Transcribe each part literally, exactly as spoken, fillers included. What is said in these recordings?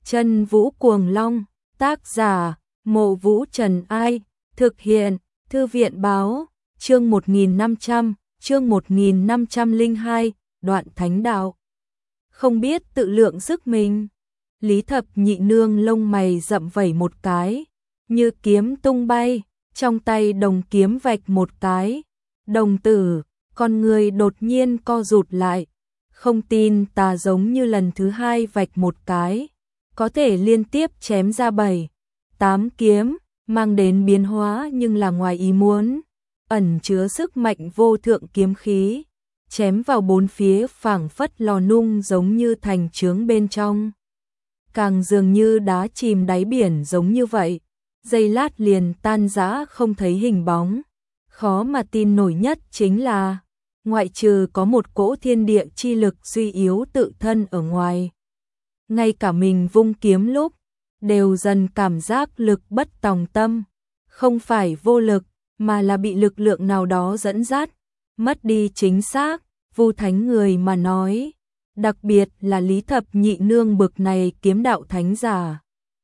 Chân Vũ Cuồng Long, tác giả, Mộ Vũ Trần Ai, thực hiện, Thư viện Báo, chương một nghìn năm trăm, chương một nghìn năm trăm lẻ hai, đoạn thánh đạo. Không biết tự lượng sức mình. Lý Thập Nhị Nương lông mày rậm vẩy một cái, như kiếm tung bay, trong tay đồng kiếm vạch một cái. Đồng tử, con người đột nhiên co rụt lại. Không tin tà giống như lần thứ hai vạch một cái, có thể liên tiếp chém ra bảy, tám kiếm, mang đến biến hóa nhưng là ngoài ý muốn, ẩn chứa sức mạnh vô thượng kiếm khí, chém vào bốn phía phảng phất lò nung giống như thành chướng bên trong. Càng dường như đá chìm đáy biển giống như vậy, giây lát liền tan rã không thấy hình bóng. Khó mà tin nổi nhất chính là, ngoại trừ có một cỗ thiên địa chi lực suy yếu tự thân ở ngoài, ngay cả mình vung kiếm lúc, đều dần cảm giác lực bất tòng tâm, không phải vô lực, mà là bị lực lượng nào đó dẫn dắt, mất đi chính xác, Vu Thánh người mà nói, đặc biệt là Lý Thập Nhị Nương bực này kiếm đạo thánh giả.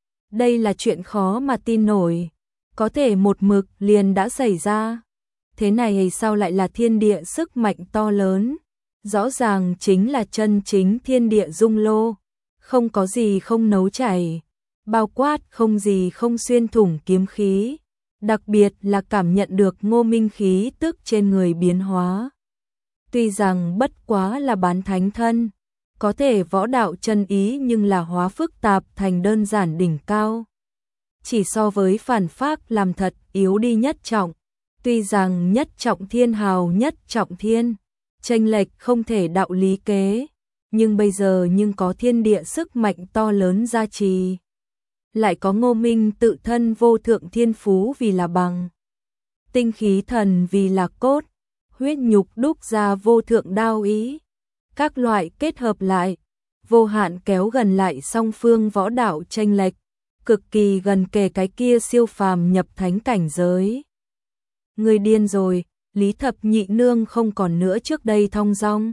Đây là chuyện khó mà tin nổi, có thể một mực liền đã xảy ra. Thế này sao lại là thiên địa sức mạnh to lớn, rõ ràng chính là chân chính thiên địa dung lô, không có gì không nấu chảy, bao quát không gì không xuyên thủng kiếm khí, đặc biệt là cảm nhận được Ngô Minh khí tức trên người biến hóa. Tuy rằng bất quá là bán thánh thân, có thể võ đạo chân ý nhưng là hóa phức tạp thành đơn giản đỉnh cao. Chỉ so với phản phác làm thật yếu đi nhất trọng. Tuy rằng nhất trọng thiên hào nhất trọng thiên, chênh lệch không thể đạo lý kế, nhưng bây giờ nhưng có thiên địa sức mạnh to lớn gia trì. Lại có Ngô Minh tự thân vô thượng thiên phú vì là bằng, tinh khí thần vì là cốt, huyết nhục đúc ra vô thượng đao ý. Các loại kết hợp lại, vô hạn kéo gần lại song phương võ đạo chênh lệch, cực kỳ gần kề cái kia siêu phàm nhập thánh cảnh giới. Người điên rồi, Lý Thập Nhị Nương không còn nữa trước đây thong dong.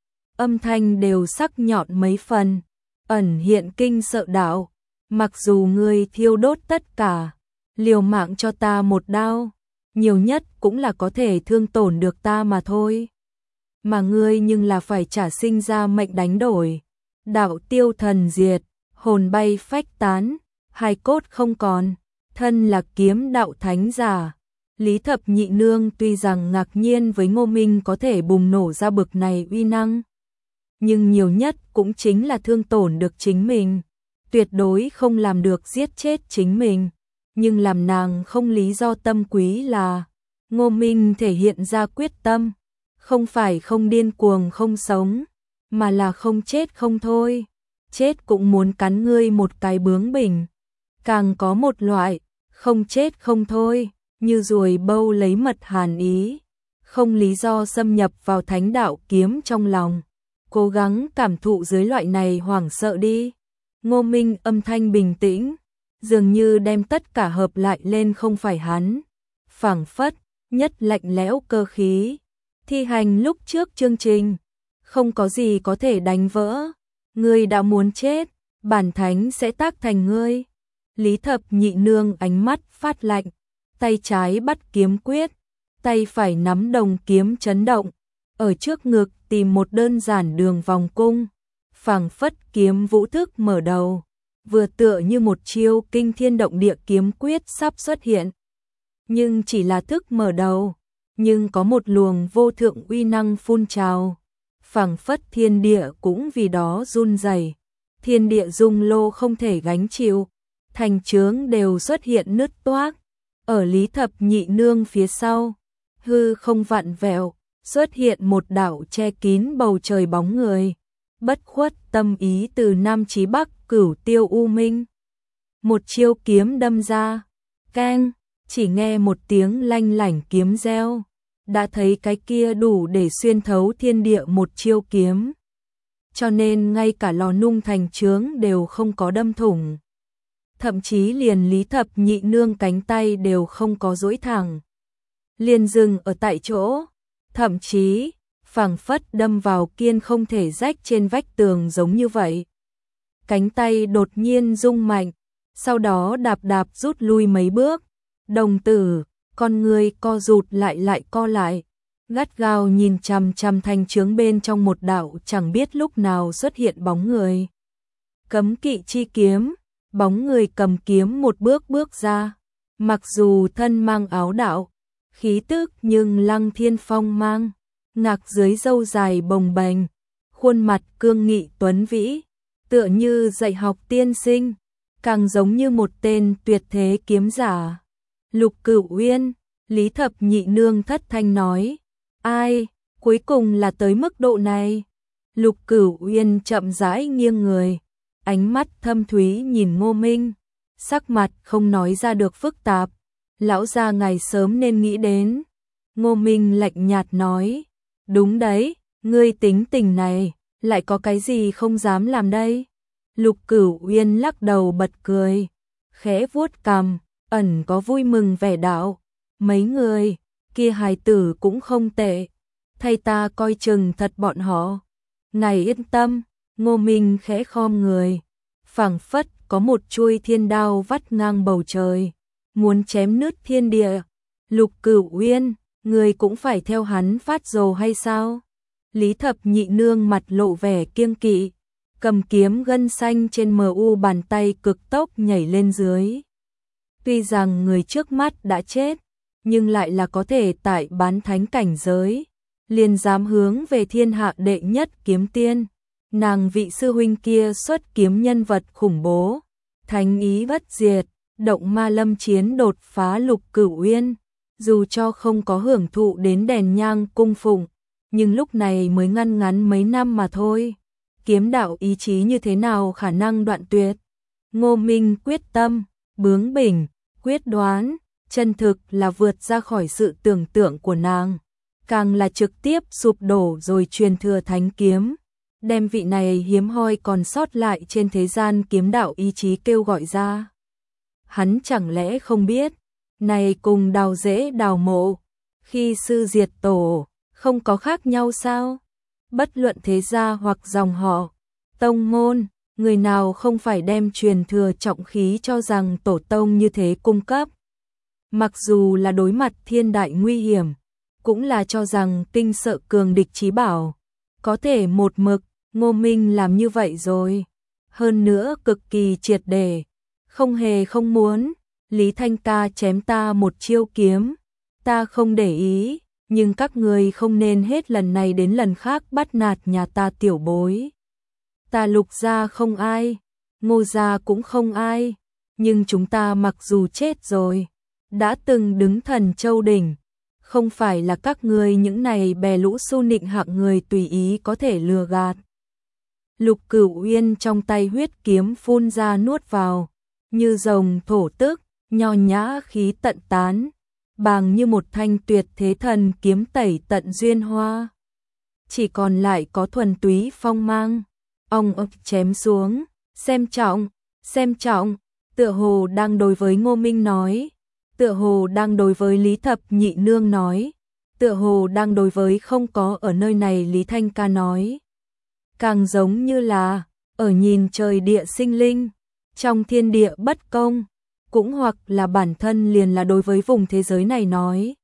Âm thanh đều sắc nhọn mấy phần, ẩn hiện kinh sợ đạo, mặc dù ngươi thiêu đốt tất cả, liều mạng cho ta một đao, nhiều nhất cũng là có thể thương tổn được ta mà thôi. Mà ngươi nhưng là phải trả sinh ra mệnh đánh đổi, đạo tiêu thần diệt, hồn bay phách tán, hài cốt không còn, thân là kiếm đạo thánh giả. Lý Thập Nhị Nương tuy rằng ngạc nhiên với Ngô Minh có thể bùng nổ ra bực này uy năng, nhưng nhiều nhất cũng chính là thương tổn được chính mình, tuyệt đối không làm được giết chết chính mình. Nhưng làm nàng không lý do tâm quý là, Ngô Minh thể hiện ra quyết tâm, không phải không điên cuồng không sống, mà là không chết không thôi, chết cũng muốn cắn ngươi một cái bướng bỉnh. Càng có một loại, không chết không thôi, như ruồi bâu lấy mật hàn ý, không lý do xâm nhập vào thánh đạo kiếm trong lòng, cố gắng cảm thụ dưới loại này hoảng sợ đi. Ngô Minh âm thanh bình tĩnh, dường như đem tất cả hợp lại lên không phải hắn, phảng phất, nhất lạnh lẽo cơ khí, thi hành lúc trước chương trình, không có gì có thể đánh vỡ, ngươi đã muốn chết, bản thánh sẽ tác thành ngươi. Lý Thập Nhị Nương ánh mắt phát lạnh, tay trái bắt kiếm quyết, tay phải nắm đồng kiếm chấn động, ở trước ngực tìm một đơn giản đường vòng cung, phảng phất kiếm vũ thức mở đầu, vừa tựa như một chiêu kinh thiên động địa kiếm quyết sắp xuất hiện. Nhưng chỉ là thức mở đầu, nhưng có một luồng vô thượng uy năng phun trào, phảng phất thiên địa cũng vì đó run rẩy, thiên địa dung lô không thể gánh chịu, thành chướng đều xuất hiện nứt toác. Ở Lý Thập Nhị Nương phía sau, hư không vặn vẹo, xuất hiện một đạo che kín bầu trời bóng người, bất khuất tâm ý từ Nam chí Bắc cửu tiêu u minh. Một chiêu kiếm đâm ra, keng, chỉ nghe một tiếng lanh lảnh kiếm reo, đã thấy cái kia đủ để xuyên thấu thiên địa một chiêu kiếm. Cho nên ngay cả lò nung thành chướng đều không có đâm thủng. Thậm chí liền Lý Thập Nhị Nương cánh tay đều không có duỗi thẳng, liền dừng ở tại chỗ, thậm chí phảng phất đâm vào kiên không thể rách trên vách tường giống như vậy. cánh tay đột nhiên rung mạnh, sau đó đạp đạp rút lui mấy bước. Đồng tử, con người co rụt lại lại co lại, gắt gao nhìn chằm chằm thanh chướng bên trong một đạo chẳng biết lúc nào xuất hiện bóng người. Cấm kỵ chi kiếm, bóng người cầm kiếm một bước bước ra, mặc dù thân mang áo đạo, khí tức nhưng lăng thiên phong mang, ngạc dưới râu dài bồng bềnh, khuôn mặt cương nghị tuấn vĩ, tựa như dạy học tiên sinh, càng giống như một tên tuyệt thế kiếm giả. Lục Cửu Uyên, Lý Thập Nhị Nương thất thanh nói, ai, cuối cùng là tới mức độ này. Lục Cửu Uyên chậm rãi nghiêng người, ánh mắt thâm thúy nhìn Ngô Minh, sắc mặt không nói ra được phức tạp, lão gia ngài sớm nên nghĩ đến. Ngô Minh lạnh nhạt nói, đúng đấy, ngươi tính tình này, lại có cái gì không dám làm đây? Lục Cửu Uyên lắc đầu bật cười, khẽ vuốt cằm, ẩn có vui mừng vẻ đạo, mấy người, kia hài tử cũng không tệ, thay ta coi chừng thật bọn họ. Ngài yên tâm, Ngô Minh khẽ khom người, phảng phất có một chuôi thiên đao vắt ngang bầu trời, muốn chém nứt thiên địa. Lục Cửu Uyên, người cũng phải theo hắn phát rồ hay sao? Lý Thập Nhị Nương mặt lộ vẻ kiêng kỵ, cầm kiếm gân xanh trên mờ u bàn tay cực tốc nhảy lên dưới. Tuy rằng người trước mắt đã chết, nhưng lại là có thể tại bán thánh cảnh giới, liền dám hướng về thiên hạ đệ nhất kiếm tiên. Nàng vị sư huynh kia xuất kiếm nhân vật khủng bố, thánh ý bất diệt, động ma lâm chiến đột phá Lục Cửu Uyên, dù cho không có hưởng thụ đến đèn nhang cung phụng, nhưng lúc này mới ngăn ngắn mấy năm mà thôi. Kiếm đạo ý chí như thế nào khả năng đoạn tuyệt? Ngô Minh quyết tâm, bướng bỉnh, quyết đoán, chân thực là vượt ra khỏi sự tưởng tượng của nàng, càng là trực tiếp sụp đổ rồi truyền thừa thánh kiếm, đem vị này hiếm hoi còn sót lại trên thế gian kiếm đạo ý chí kêu gọi ra. Hắn chẳng lẽ không biết, này cùng đào rễ đào mộ, khi sư diệt tổ, không có khác nhau sao? Bất luận thế gia hoặc dòng họ, tông môn, người nào không phải đem truyền thừa trọng khí cho rằng tổ tông như thế cung cấp. Mặc dù là đối mặt thiên đại nguy hiểm, cũng là cho rằng kinh sợ cường địch chí bảo, có thể một mực. Ngô Minh làm như vậy rồi, hơn nữa cực kỳ triệt để, không hề không muốn. Lý Thanh ca chém ta một chiêu kiếm, ta không để ý, nhưng các người không nên hết lần này đến lần khác bắt nạt nhà ta tiểu bối. Ta Lục gia không ai, Ngô gia cũng không ai, nhưng chúng ta mặc dù chết rồi, đã từng đứng thần châu đỉnh, không phải là các người những này bè lũ su nịnh hạng người tùy ý có thể lừa gạt. Lục Cửu Uyên trong tay huyết kiếm phun ra nuốt vào, như rồng thổ tức, nho nhã khí tận tán, bàng như một thanh tuyệt thế thần kiếm tẩy tận duyên hoa. Chỉ còn lại có thuần túy phong mang, ong ọc chém xuống, xem trọng, xem trọng, tựa hồ đang đối với Ngô Minh nói, tựa hồ đang đối với Lý Thập Nhị Nương nói, tựa hồ đang đối với không có ở nơi này Lý Thanh ca nói. Càng giống như là, ở nhìn trời địa sinh linh, trong thiên địa bất công, cũng hoặc là bản thân liền là đối với vùng thế giới này nói.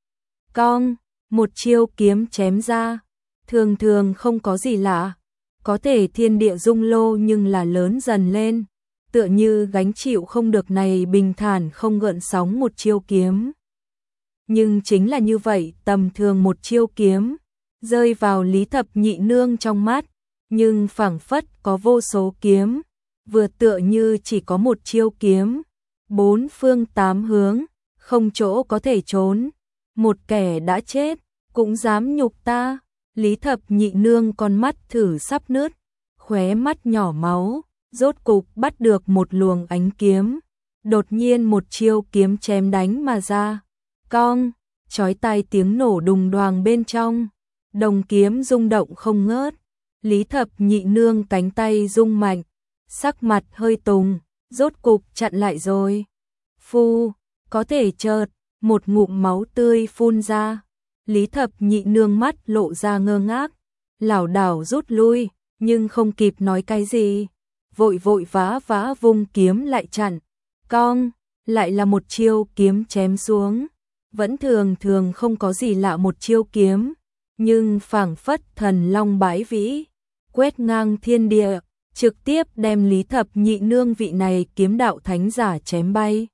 Cong, một chiêu kiếm chém ra, thường thường không có gì lạ, có thể thiên địa rung lô nhưng là lớn dần lên, tựa như gánh chịu không được này bình thản không gợn sóng một chiêu kiếm. Nhưng chính là như vậy, tầm thường một chiêu kiếm, rơi vào Lý Thập Nhị Nương trong mắt, nhưng phảng phất có vô số kiếm, vừa tựa như chỉ có một chiêu kiếm, bốn phương tám hướng, không chỗ có thể trốn, một kẻ đã chết, cũng dám nhục ta. Lý Thập Nhị Nương con mắt thử sắp nứt, khóe mắt nhỏ máu, rốt cục bắt được một luồng ánh kiếm, đột nhiên một chiêu kiếm chém đánh mà ra, cong, chói tai tiếng nổ đùng đoàng bên trong, đồng kiếm rung động không ngớt. Lý Thập Nhị Nương cánh tay rung mạnh, sắc mặt hơi tùng, rốt cục chặn lại rồi. Phu, có thể chợt, một ngụm máu tươi phun ra. Lý Thập Nhị Nương mắt lộ ra ngơ ngác, lảo đảo rút lui, nhưng không kịp nói cái gì. vội vội vã vã vung kiếm lại chặn, cong, lại là một chiêu kiếm chém xuống, vẫn thường thường không có gì lạ một chiêu kiếm, nhưng phảng phất thần long bãi vĩ, quét ngang thiên địa, trực tiếp đem Lý Thập Nhị Nương vị này kiếm đạo thánh giả chém bay.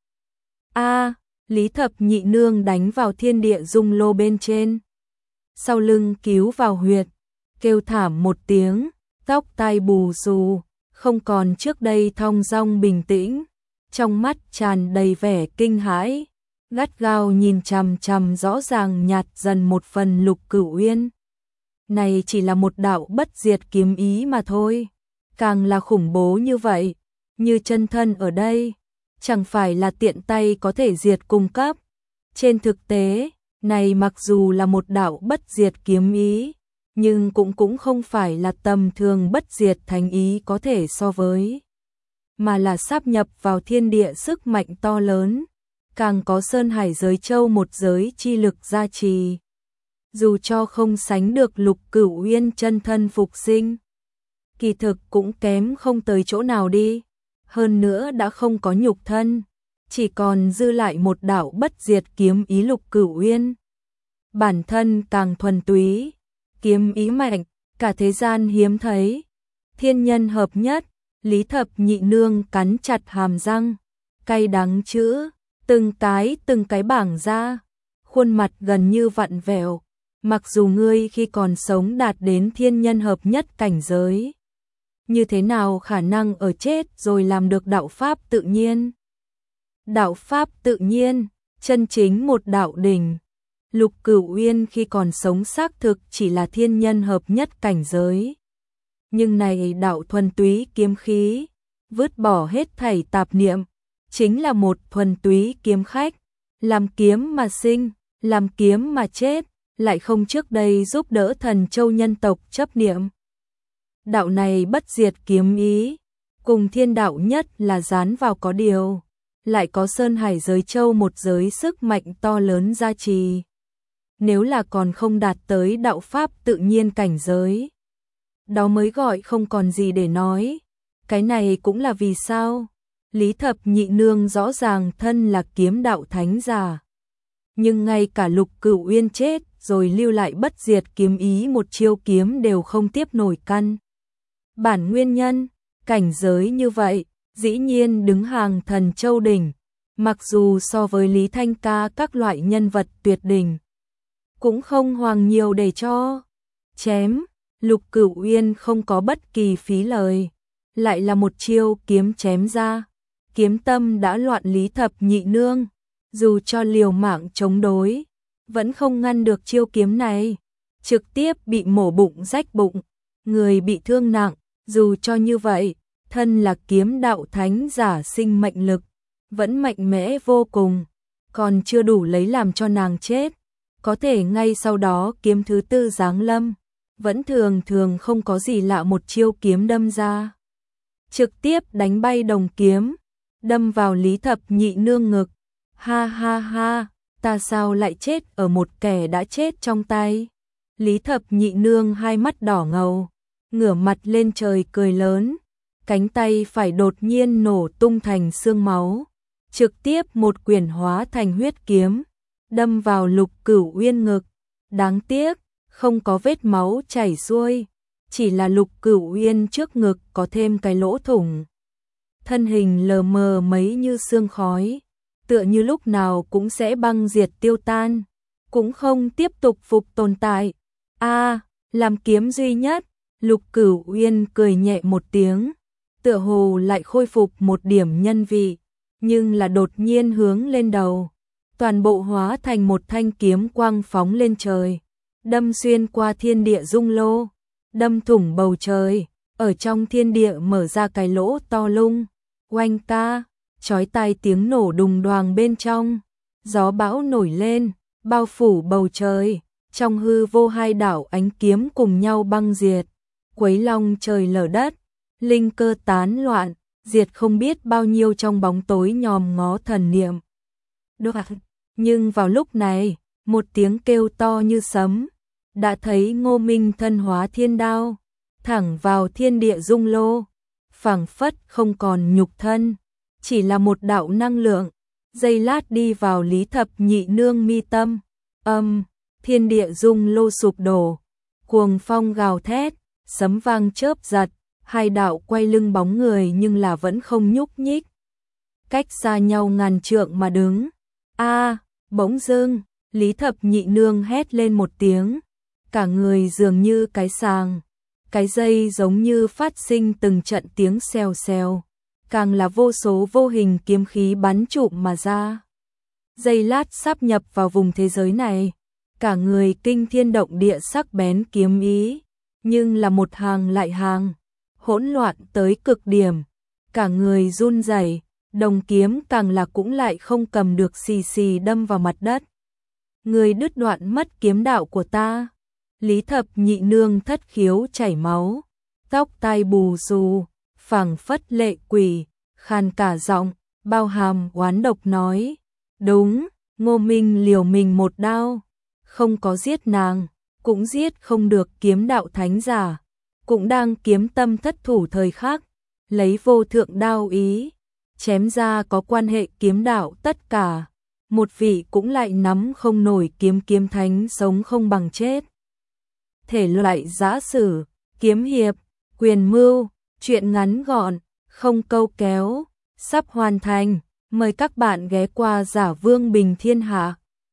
A, Lý Thập Nhị Nương đánh vào thiên địa dung lô bên trên, sau lưng cứu vào huyệt, kêu thảm một tiếng, tóc tai bù xù, không còn trước đây thong dong bình tĩnh, trong mắt tràn đầy vẻ kinh hãi, gắt gao nhìn chằm chằm rõ ràng nhạt dần một phần Lục Cửu Uyên. Này chỉ là một đạo bất diệt kiếm ý mà thôi, càng là khủng bố như vậy, như chân thân ở đây, chẳng phải là tiện tay có thể diệt cung cấp. Trên thực tế, này mặc dù là một đạo bất diệt kiếm ý, nhưng cũng cũng không phải là tầm thường bất diệt thánh ý có thể so với, mà là sáp nhập vào thiên địa sức mạnh to lớn, càng có Sơn Hải giới châu một giới chi lực gia trì. Dù cho không sánh được Lục Cửu Uyên chân thân phục sinh, kỳ thực cũng kém không tới chỗ nào đi, hơn nữa đã không có nhục thân, chỉ còn dư lại một đạo bất diệt kiếm ý Lục Cửu Uyên. Bản thân càng thuần túy, kiếm ý mạnh, cả thế gian hiếm thấy, thiên nhân hợp nhất. Lý Thập Nhị Nương cắn chặt hàm răng, cay đắng chữ, từng cái từng cái bảng ra, khuôn mặt gần như vặn vẹo. Mặc dù ngươi khi còn sống đạt đến thiên nhân hợp nhất cảnh giới, như thế nào khả năng ở chết rồi làm được đạo pháp tự nhiên? Đạo pháp tự nhiên, chân chính một đạo đỉnh. Lục Cửu Uyên khi còn sống xác thực chỉ là thiên nhân hợp nhất cảnh giới. Nhưng này đạo thuần túy kiếm khí, vứt bỏ hết thảy tạp niệm, chính là một thuần túy kiếm khách, làm kiếm mà sinh, làm kiếm mà chết, lại không trước đây giúp đỡ Thần Châu nhân tộc chấp niệm. Đạo này bất diệt kiếm ý, cùng thiên đạo nhất là dán vào có điều, lại có Sơn Hải giới châu một giới sức mạnh to lớn gia trì. Nếu là còn không đạt tới đạo pháp tự nhiên cảnh giới, đó mới gọi không còn gì để nói. Cái này cũng là vì sao Lý Thập Nhị Nương rõ ràng thân là kiếm đạo thánh giả, nhưng ngay cả Lục Cửu Uyên chết rồi lưu lại bất diệt kiếm ý một chiêu kiếm đều không tiếp nổi căn. Bản nguyên nhân, cảnh giới như vậy, dĩ nhiên đứng hàng Thần Châu đỉnh, mặc dù so với Lý Thanh Ca các loại nhân vật tuyệt đỉnh, cũng không hoàng nhiều để cho chém. Lục Cửu Uyên không có bất kỳ phí lời, lại là một chiêu kiếm chém ra, kiếm tâm đã loạn. Lý Thập Nhị Nương, dù cho liều mạng chống đối, vẫn không ngăn được chiêu kiếm này, trực tiếp bị mổ bụng rách bụng, người bị thương nặng. Dù cho như vậy, thân là kiếm đạo thánh giả sinh mệnh lực, vẫn mạnh mẽ vô cùng, còn chưa đủ lấy làm cho nàng chết. Có thể ngay sau đó kiếm thứ tư giáng lâm, vẫn thường thường không có gì lạ một chiêu kiếm đâm ra, trực tiếp đánh bay đồng kiếm, đâm vào Lý Thập Nhị Nương ngực. Ha ha ha, ta sao lại chết ở một kẻ đã chết trong tay? Lý Thập Nhị Nương hai mắt đỏ ngầu, ngửa mặt lên trời cười lớn, cánh tay phải đột nhiên nổ tung thành xương máu, trực tiếp một quyển hóa thành huyết kiếm, đâm vào Lục Cửu Uyên ngực. Đáng tiếc, không có vết máu chảy xuôi, chỉ là Lục Cửu Uyên trước ngực có thêm cái lỗ thủng. Thân hình lờ mờ mấy như sương khói, tựa như lúc nào cũng sẽ băng diệt tiêu tan, cũng không tiếp tục phục tồn tại. A, làm kiếm duy nhất. Lục Cửu Uyên cười nhẹ một tiếng, tựa hồ lại khôi phục một điểm nhân vị, nhưng là đột nhiên hướng lên đầu, toàn bộ hóa thành một thanh kiếm quang phóng lên trời, đâm xuyên qua thiên địa dung lô, đâm thủng bầu trời, ở trong thiên địa mở ra cái lỗ to lung. Oanh ca, chói tai tiếng nổ đùng đoàng bên trong, gió bão nổi lên, bao phủ bầu trời, trong hư vô hai đạo ánh kiếm cùng nhau băng diệt, quấy long trời lở đất, linh cơ tán loạn, diệt không biết bao nhiêu trong bóng tối nhòm ngó thần niệm. Được. Nhưng vào lúc này, một tiếng kêu to như sấm, đã thấy Ngô Minh thân hóa thiên đao, thẳng vào thiên địa dung lô, phảng phất không còn nhục thân, chỉ là một đạo năng lượng, giây lát đi vào Lý Thập Nhị Nương mi tâm. Âm, thiên địa rung lô sụp đổ, cuồng phong gào thét, sấm vang chớp giật, hai đạo quay lưng bóng người nhưng là vẫn không nhúc nhích. Cách xa nhau ngàn trượng mà đứng. A, bỗng dưng, Lý Thập Nhị Nương hét lên một tiếng, cả người dường như cái sàng, cái dây giống như phát sinh từng trận tiếng xèo xèo, càng là vô số vô hình kiếm khí bắn trụm mà ra. Giây lát sắp nhập vào vùng thế giới này, cả người kinh thiên động địa sắc bén kiếm ý, nhưng là một hàng lại hàng, hỗn loạn tới cực điểm, cả người run rẩy, đồng kiếm càng là cũng lại không cầm được xì xì đâm vào mặt đất. Người đứt đoạn mất kiếm đạo của ta. Lý Thập Nhị Nương thất khiếu chảy máu, tóc tai bù xù, phảng phất lệ quỷ, khàn cả giọng, bao hàm oán độc nói, đúng, Ngô Minh liều mình một đao, không có giết nàng, cũng giết không được kiếm đạo thánh giả, cũng đang kiếm tâm thất thủ thời khắc, lấy vô thượng đao ý, chém ra có quan hệ kiếm đạo tất cả, một vị cũng lại nắm không nổi kiếm kiếm thánh sống không bằng chết. Thể loại giã sử, kiếm hiệp, quyền mưu, truyện ngắn gọn, không câu kéo, sắp hoàn thành, mời các bạn ghé qua Giả Vương Bình Thiên Hạ.